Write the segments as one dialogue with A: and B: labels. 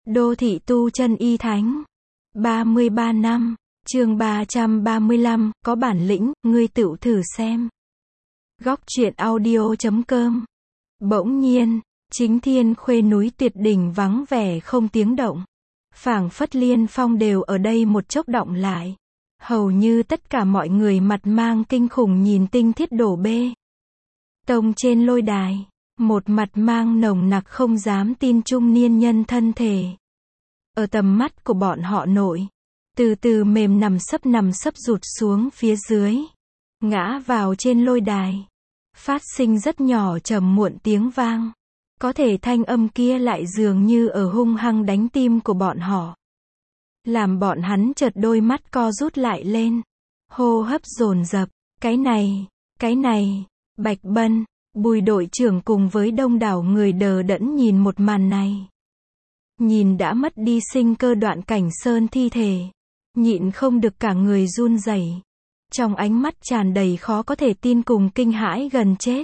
A: Đô thị tu chân y thánh. 33 năm. Chương 335, có bản lĩnh, ngươi tựu thử xem. Góc truyện audio.com. Bỗng nhiên, chính thiên khuê núi tuyệt đỉnh vắng vẻ không tiếng động. Phảng phất liên phong đều ở đây một chốc động lại. Hầu như tất cả mọi người mặt mang kinh khủng nhìn tinh thiết đổ bê tông trên lôi đài. Một mặt mang nồng nặc không dám tin trung niên nhân thân thể. Ở tầm mắt của bọn họ nội, từ từ mềm nằm sấp rụt xuống phía dưới, ngã vào trên lôi đài, phát sinh rất nhỏ trầm muộn tiếng vang. Có thể thanh âm kia lại dường như ở hung hăng đánh tim của bọn họ, làm bọn hắn chợt đôi mắt co rút lại lên, hô hấp dồn dập. Cái này, Bạch Bân, Bùi đội trưởng cùng với đông đảo người đờ đẫn nhìn một màn này. Nhìn đã mất đi sinh cơ Đoạn Cảnh Sơn thi thể, nhịn không được cả người run rẩy, trong ánh mắt tràn đầy khó có thể tin cùng kinh hãi gần chết.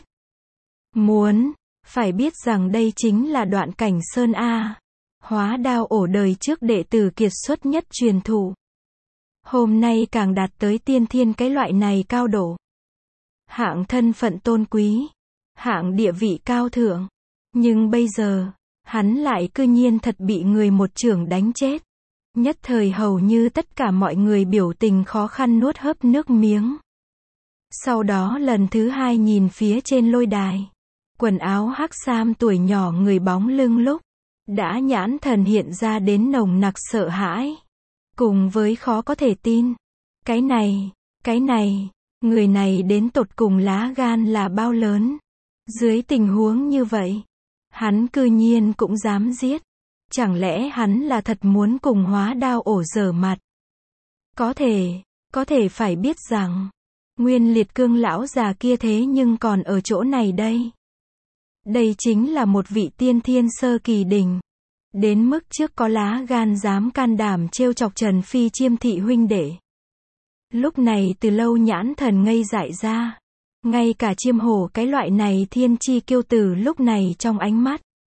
A: Phải biết rằng đây chính là Đoạn Cảnh Sơn a, Hóa Đao ổ đời trước đệ tử kiệt xuất nhất truyền thụ. Hôm nay càng đạt tới tiên thiên cái loại này cao độ. Hạng thân phận tôn quý, hạng địa vị cao thượng. Nhưng bây giờ, hắn lại cư nhiên thật bị người một chưởng đánh chết. Nhất thời hầu như tất cả mọi người biểu tình khó khăn nuốt hớp nước miếng. Sau đó lần thứ hai nhìn phía trên lôi đài. Quần áo hắc sam tuổi nhỏ người bóng lưng lúc đã nhãn thần hiện ra đến nồng nặc sợ hãi, cùng với khó có thể tin. Cái này, người này đến tột cùng lá gan là bao lớn. Dưới tình huống như vậy, hắn cư nhiên cũng dám giết. Chẳng lẽ hắn là thật muốn cùng Hóa Đao ổ giở mặt? Có thể phải biết rằng, Nguyên Liệt Cương lão già kia thế nhưng còn ở chỗ này đây. Đây chính là một vị tiên thiên sơ kỳ đỉnh. Đến mức trước có lá gan dám can đảm trêu chọc Trần Phi Chiêm thị huynh đệ. Lúc này từ lâu nhãn thần ngây dại ra. Ngay cả Chiêm Hổ cái loại này thiên chi kiêu tử lúc này trong ánh mắt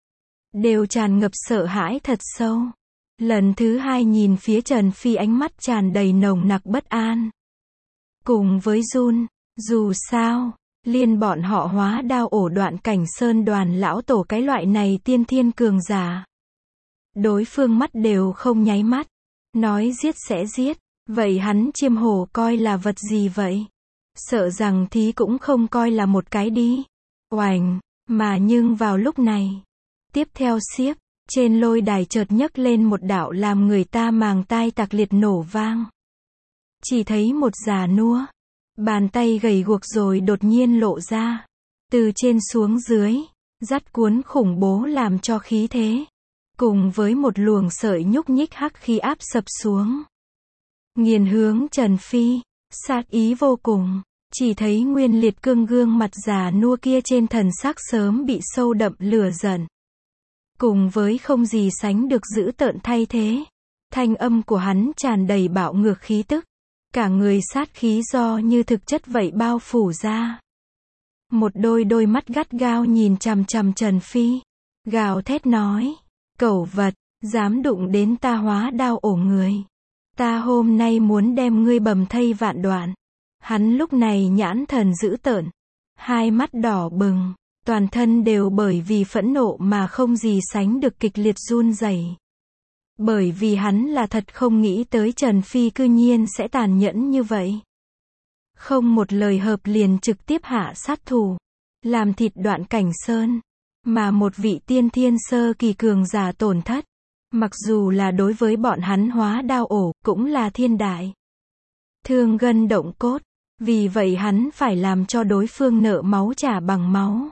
A: đều tràn ngập sợ hãi thật sâu. Lần thứ hai nhìn phía Trần Phi ánh mắt tràn đầy nồng nặc bất an. Cùng với run, dù sao, liên bọn họ Hóa Đao ổ Đoạn Cảnh Sơn đoàn lão tổ cái loại này tiên thiên cường giả. Đối phương mắt đều không nháy mắt, nói giết sẽ giết, vậy hắn Chiêm Hổ coi là vật gì vậy? Sợ rằng thí cũng không coi là một cái đi. Oành, mà nhưng vào lúc này, tiếp theo xiếc, trên lôi đài chợt nhấc lên một đạo làm người ta màng tai tạc liệt nổ vang. Chỉ thấy một già nua, bàn tay gầy guộc rồi đột nhiên lộ ra, từ trên xuống dưới, dắt cuốn khủng bố làm cho khí thế, cùng với một luồng sợi nhúc nhích hắc khí áp sập xuống, nghiền hướng Trần Phi, sát ý vô cùng. Chỉ thấy Nguyên Liệt Cương gương mặt già nua kia trên thần sắc sớm bị sâu đậm lửa giận, cùng với không gì sánh được dữ tợn thay thế. Thanh âm của hắn tràn đầy bạo ngược khí tức, cả người sát khí do như thực chất vậy bao phủ ra. Một đôi mắt gắt gao nhìn chằm chằm Trần Phi, gào thét nói: "Cẩu vật, dám đụng đến ta Hóa Đao ổ người, ta hôm nay muốn đem ngươi bầm thây vạn đoạn." Hắn lúc này nhãn thần dữ tợn, hai mắt đỏ bừng, toàn thân đều bởi vì phẫn nộ mà không gì sánh được kịch liệt run rẩy. Bởi vì hắn là thật không nghĩ tới Trần Phi cư nhiên sẽ tàn nhẫn như vậy. Không một lời hợp liền trực tiếp hạ sát thủ, làm thịt Đoạn Cảnh Sơn, mà một vị tiên thiên sơ kỳ cường giả tổn thất. Mặc dù là đối với bọn hắn Hóa Đao ổ, cũng là thiên đại thương gân động cốt. Vì vậy hắn phải làm cho đối phương nợ máu trả bằng máu.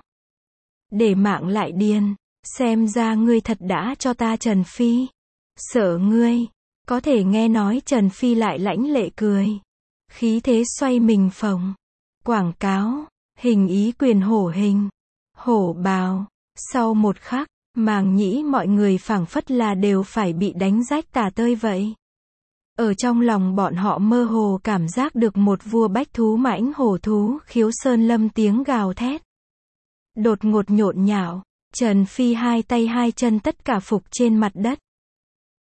A: Để mạng lại điên, xem ra ngươi thật đã cho ta Trần Phi. Sợ ngươi. Có thể nghe nói Trần Phi lại lãnh lệ cười. Khí thế xoay mình phồng. Quảng cáo, hình ý quyền hổ hình. Hổ bào. Sau một khắc, màng nhĩ mọi người phảng phất là đều phải bị đánh rách tả tơi vậy. Ở trong lòng bọn họ mơ hồ cảm giác được một vua bách thú mãnh hổ thú khiếu sơn lâm tiếng gào thét. Đột ngột nhộn nhạo, Trần Phi hai tay hai chân tất cả phục trên mặt đất.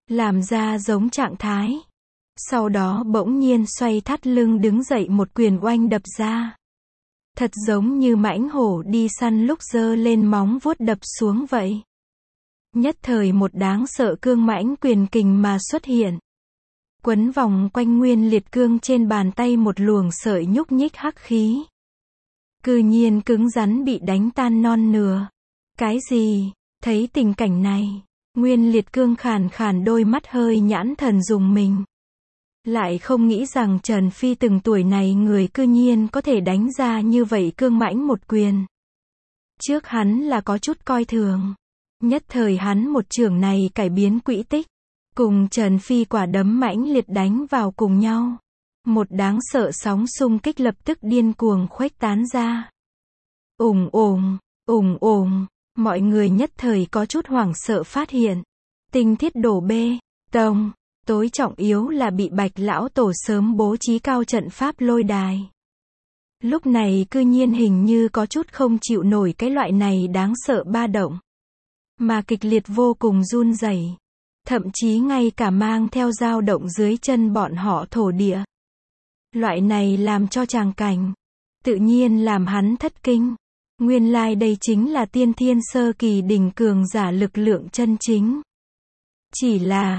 A: làm ra giống trạng thái. Sau đó bỗng nhiên xoay thắt lưng đứng dậy một quyền oanh đập ra. Thật giống như mãnh hổ đi săn lúc giơ lên móng vuốt đập xuống vậy. Nhất thời một đáng sợ cương mãnh quyền kình mà xuất hiện. Quấn vòng quanh Nguyên Liệt Cương trên bàn tay một luồng sợi nhúc nhích hắc khí. Cư nhiên cứng rắn bị đánh tan non nửa. Cái gì? Thấy tình cảnh này, Nguyên Liệt Cương khàn khàn đôi mắt hơi nhãn thần rùng mình. Lại không nghĩ rằng Trần Phi từng tuổi này người cư nhiên có thể đánh ra như vậy cương mãnh một quyền. Trước hắn là có chút coi thường. Nhất thời hắn một chưởng này cải biến quỹ tích. Cùng Trần Phi quả đấm mãnh liệt đánh vào cùng nhau. Một đáng sợ sóng xung kích lập tức điên cuồng khuếch tán ra. Ùng ùng, ùng ùng, mọi người nhất thời có chút hoảng sợ phát hiện. Tinh thiết đổ bê, tông, tối trọng yếu là bị Bạch lão tổ sớm bố trí cao trận pháp lôi đài. Lúc này cư nhiên hình như có chút không chịu nổi cái loại này đáng sợ ba động. Mà kịch liệt vô cùng run rẩy. Thậm chí ngay cả mang theo dao động dưới chân bọn họ thổ địa. Loại này làm cho tràng cảnh, tự nhiên làm hắn thất kinh. Nguyên lai đây chính là tiên thiên sơ kỳ đỉnh cường giả lực lượng chân chính. Chỉ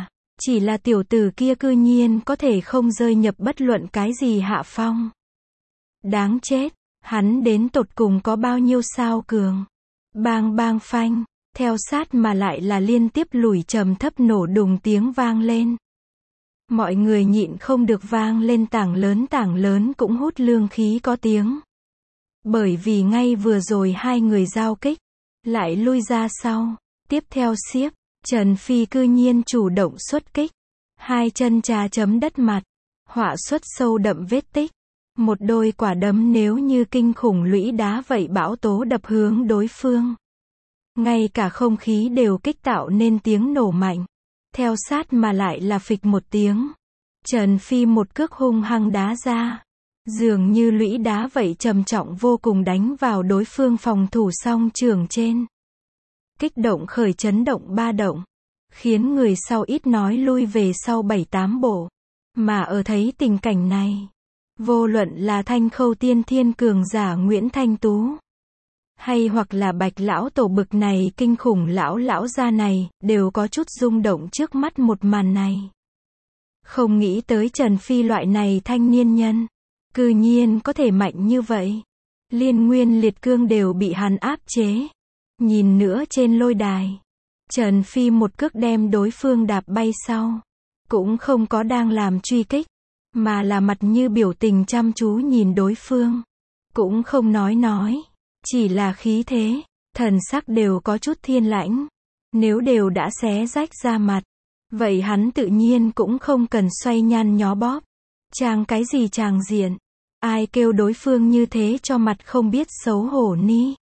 A: là tiểu tử kia cư nhiên có thể không rơi nhập bất luận cái gì hạ phong. Đáng chết, hắn đến tột cùng có bao nhiêu sao cường. Bang bang phanh. Theo sát mà lại là liên tiếp lùi trầm thấp nổ đùng tiếng vang lên. Mọi người nhịn không được vang lên tảng lớn cũng hút lương khí có tiếng. Bởi vì ngay vừa rồi hai người giao kích, lại lui ra sau, tiếp theo xiếp, Trần Phi cư nhiên chủ động xuất kích. Hai chân trà chấm đất mặt, họa xuất sâu đậm vết tích. Một đôi quả đấm nếu như kinh khủng lũy đá vậy bão tố đập hướng đối phương. Ngay cả không khí đều kích tạo nên tiếng nổ mạnh. Theo sát mà lại là phịch một tiếng. Trần Phi một cước hung hăng đá ra. Dường như lũy đá vậy trầm trọng vô cùng đánh vào đối phương phòng thủ song trường trên. Kích động khởi chấn động ba động. Khiến người sau ít nói lui về sau 7-8 bộ. Mà ở thấy tình cảnh này. Vô luận là Thanh Khâu tiên thiên cường giả Nguyễn Thanh Tú. Hay hoặc là Bạch lão tổ bực này kinh khủng lão gia này, đều có chút rung động trước mắt một màn này. Không nghĩ tới Trần Phi loại này thanh niên nhân, cư nhiên có thể mạnh như vậy. Liên Nguyên Liệt Cương đều bị hắn áp chế. Nhìn nữa trên lôi đài, Trần Phi một cước đem đối phương đạp bay sau. Cũng không có đang làm truy kích, mà là mặt như biểu tình chăm chú nhìn đối phương. Cũng không nói. Chỉ là khí thế, thần sắc đều có chút thiên lãnh. Nếu đều đã xé rách ra mặt, vậy hắn tự nhiên cũng không cần xoay nhăn nhó bóp. Chàng cái gì chàng diện. Ai kêu đối phương như thế cho mặt không biết xấu hổ ni.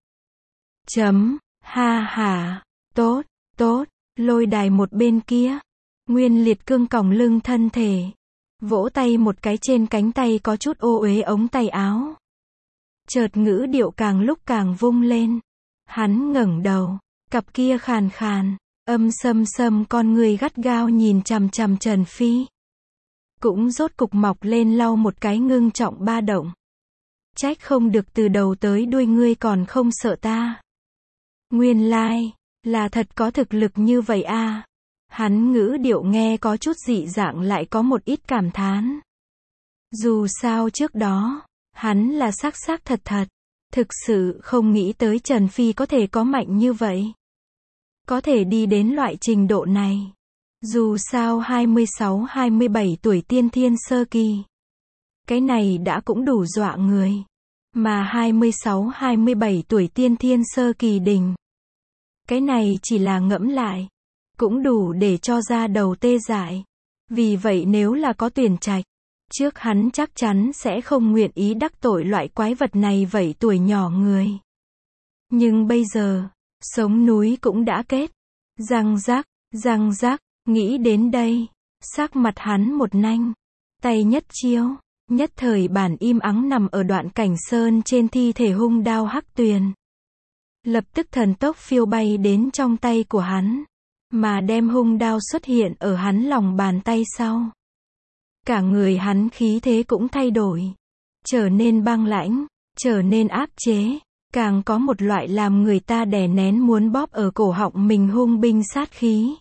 A: Ha ha. Tốt. Lôi đài một bên kia. Nguyên Liệt Cương còng lưng thân thể. Vỗ tay một cái trên cánh tay có chút ô uế ống tay áo. Chợt ngữ điệu càng lúc càng vung lên. Hắn ngẩng đầu, cặp kia khàn khàn, âm sâm con người gắt gao nhìn chằm chằm Trần Phi. Cũng rốt cục mọc lên lau một cái ngưng trọng ba động. Trách không được từ đầu tới đuôi ngươi còn không sợ ta. Nguyên lai, là thật có thực lực như vậy a. Hắn ngữ điệu nghe có chút dị dạng lại có một ít cảm thán. Dù sao trước đó, hắn là xác thật. Thực sự không nghĩ tới Trần Phi có thể có mạnh như vậy. Có thể đi đến loại trình độ này. Dù sao 26-27 tuổi tiên thiên sơ kỳ. Cái này đã cũng đủ dọa người. Mà 26-27 tuổi tiên thiên sơ kỳ đỉnh. Cái này chỉ là ngẫm lại. Cũng đủ để cho ra đầu tê dại. Vì vậy nếu là có tuyển trạch. Trước hắn chắc chắn sẽ không nguyện ý đắc tội loại quái vật này vậy tuổi nhỏ người. Nhưng bây giờ, sống núi cũng đã kết. Răng rắc, nghĩ đến đây. Sắc mặt hắn một nanh. Tay nhất chiếu, nhất thời bản im ắng nằm ở đoạn cảnh sơn trên thi thể hung đao hắc tuyền. Lập tức thần tốc phiêu bay đến trong tay của hắn. mà đem hung đao xuất hiện ở hắn lòng bàn tay sau. Cả người hắn khí thế cũng thay đổi, trở nên băng lãnh, trở nên áp chế, càng có một loại làm người ta đè nén muốn bóp ở cổ họng mình hung binh sát khí.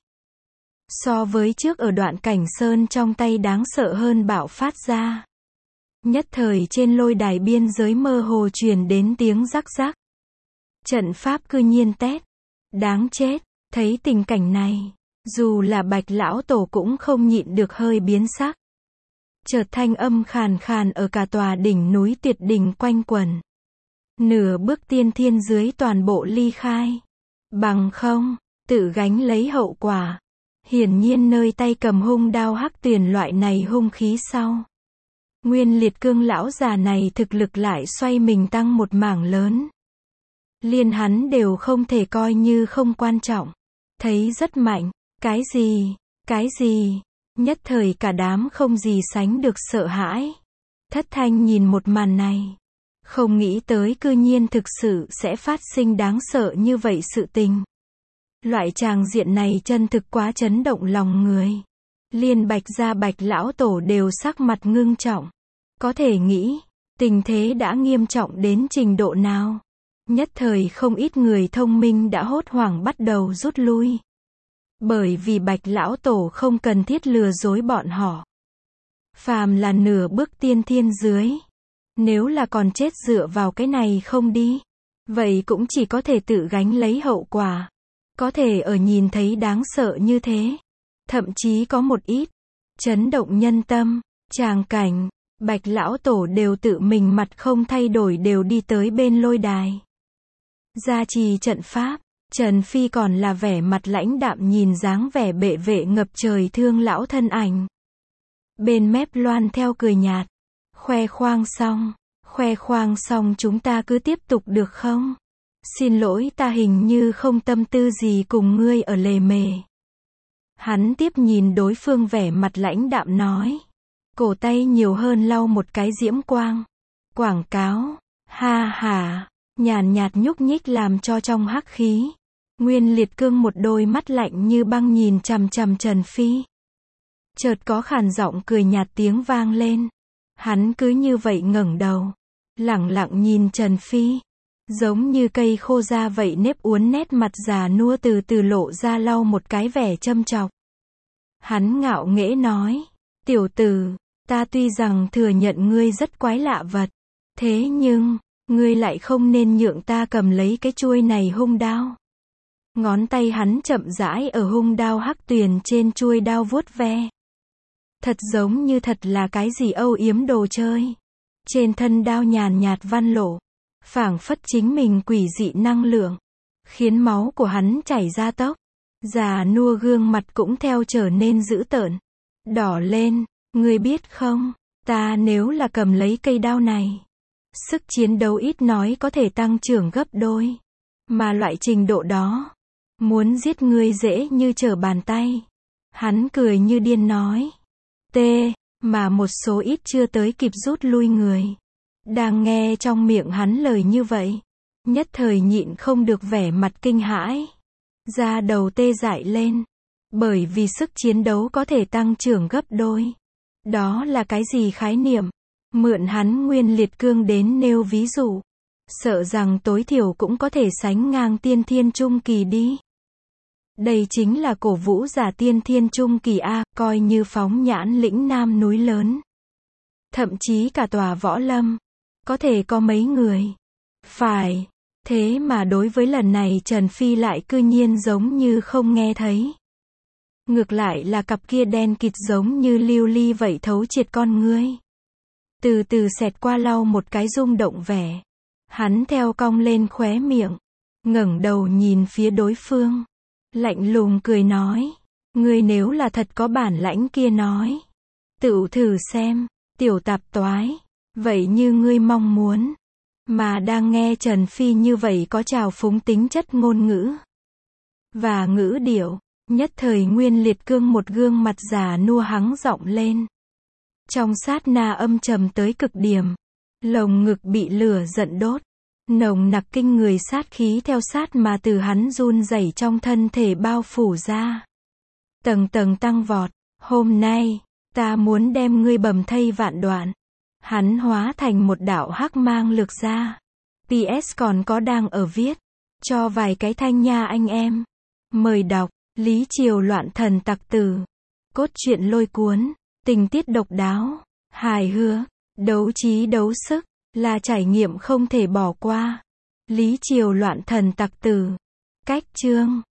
A: So với trước ở đoạn cảnh sơn trong tay đáng sợ hơn bạo phát ra. Nhất thời trên lôi đài biên giới mơ hồ truyền đến tiếng rắc rắc. Trận pháp cư nhiên tét. Đáng chết, thấy tình cảnh này, dù là Bạch lão tổ cũng không nhịn được hơi biến sắc. Chợt thanh âm khàn khàn ở cả tòa đỉnh núi Tuyệt Đỉnh quanh quẩn. Nửa bước tiên thiên dưới toàn bộ ly khai. Bằng không, tự gánh lấy hậu quả. Hiển nhiên nơi tay cầm hung đao hắc tuyền loại này hung khí sau. Nguyên Liệt Cương lão già này thực lực lại xoay mình tăng một mảng lớn. Liên hắn đều không thể coi như không quan trọng. Thấy rất mạnh. Cái gì? Nhất thời cả đám không gì sánh được sợ hãi. Thất Thanh nhìn một màn này. Không nghĩ tới cư nhiên thực sự sẽ phát sinh đáng sợ như vậy sự tình. Loại tràng diện này chân thực quá chấn động lòng người. Liên Bạch gia Bạch lão tổ đều sắc mặt ngưng trọng. Có thể nghĩ, tình thế đã nghiêm trọng đến trình độ nào. Nhất thời không ít người thông minh đã hốt hoảng bắt đầu rút lui. Bởi vì Bạch lão tổ không cần thiết lừa dối bọn họ. Phàm là nửa bước tiên thiên dưới. Nếu là còn chết dựa vào cái này không đi. Vậy cũng chỉ có thể tự gánh lấy hậu quả. Có thể ở nhìn thấy đáng sợ như thế. Thậm chí có một ít. Chấn động nhân tâm. Tràng cảnh. Bạch lão tổ đều tự mình mặt không thay đổi đều đi tới bên lôi đài. Gia trì trận pháp. Trần Phi còn là vẻ mặt lãnh đạm nhìn dáng vẻ bệ vệ ngập trời thương lão thân ảnh. Bên mép loan theo cười nhạt. Khoe khoang xong chúng ta cứ tiếp tục được không? Xin lỗi ta hình như không tâm tư gì cùng ngươi ở lề mề. Hắn tiếp nhìn đối phương vẻ mặt lãnh đạm nói. Cổ tay nhiều hơn lau một cái diễm quang. Quảng cáo. Ha ha. Nhàn nhạt nhúc nhích làm cho trong hắc khí. Nguyên Liệt Cương một đôi mắt lạnh như băng nhìn chằm chằm Trần Phi. Chợt có khàn giọng cười nhạt tiếng vang lên. Hắn cứ như vậy ngẩng đầu. Lẳng lặng nhìn Trần Phi. Giống như cây khô ra vậy nếp uốn nét mặt già nua từ từ lộ ra lau một cái vẻ châm chọc. Hắn ngạo nghễ nói. Tiểu tử, ta tuy rằng thừa nhận ngươi rất quái lạ vật. Thế nhưng, ngươi lại không nên nhượng ta cầm lấy cái chuôi này hung đao. Ngón tay hắn chậm rãi ở hung đao hắc tuyền trên chuôi đao vuốt ve. Thật giống như thật là cái gì âu yếm đồ chơi. Trên thân đao nhàn nhạt văn lộ. Phảng phất chính mình quỷ dị năng lượng. Khiến máu của hắn chảy ra tốc. Già nua gương mặt cũng theo trở nên dữ tợn. Đỏ lên, ngươi biết không, ta nếu là cầm lấy cây đao này. Sức chiến đấu ít nói có thể tăng trưởng gấp đôi. Mà loại trình độ đó. Muốn giết ngươi dễ như trở bàn tay. Hắn cười như điên nói. Mà một số ít chưa tới kịp rút lui người. Đang nghe trong miệng hắn lời như vậy. Nhất thời nhịn không được vẻ mặt kinh hãi. Da đầu tê dại lên. Bởi vì sức chiến đấu có thể tăng trưởng gấp đôi. Đó là cái gì khái niệm? Mượn hắn Nguyên Liệt Cương đến nêu ví dụ. Sợ rằng tối thiểu cũng có thể sánh ngang tiên thiên trung kỳ đi. Đây chính là cổ vũ giả tiên thiên trung kỳ A, coi như phóng nhãn lĩnh Nam núi lớn. Thậm chí cả tòa võ lâm. Có thể có mấy người. Phải. Thế mà đối với lần này Trần Phi lại cư nhiên giống như không nghe thấy. Ngược lại là cặp kia đen kịt giống như lưu ly vậy thấu triệt con ngươi. Từ từ xẹt qua lau một cái rung động vẻ. Hắn theo cong lên khóe miệng. Ngẩng đầu nhìn phía đối phương. Lạnh lùng cười nói. Ngươi nếu là thật có bản lãnh kia nói. Tự thử xem, tiểu tạp toái. Vậy như ngươi mong muốn. Mà đang nghe Trần Phi như vậy có trào phúng tính chất ngôn ngữ. Và ngữ điệu. Nhất thời Nguyên Liệt Cương một gương mặt già nua hắng giọng lên. Trong sát na âm trầm tới cực điểm. Lồng ngực bị lửa giận đốt. Nồng nặc kinh người sát khí theo sát mà từ hắn run rẩy trong thân thể bao phủ ra. Tầng tầng tăng vọt. Hôm nay, ta muốn đem ngươi bầm thây vạn đoạn. Hắn hóa thành một đạo hắc mang lược ra. PS còn có đang ở viết. Cho vài cái thanh nha anh em. Mời đọc. Lý Triều loạn thần tặc tử. Cốt truyện lôi cuốn. Tình tiết độc đáo. Hài hước. Đấu trí đấu sức. Là trải nghiệm không thể bỏ qua. Lý Triều loạn thần tặc tử. Cách chương.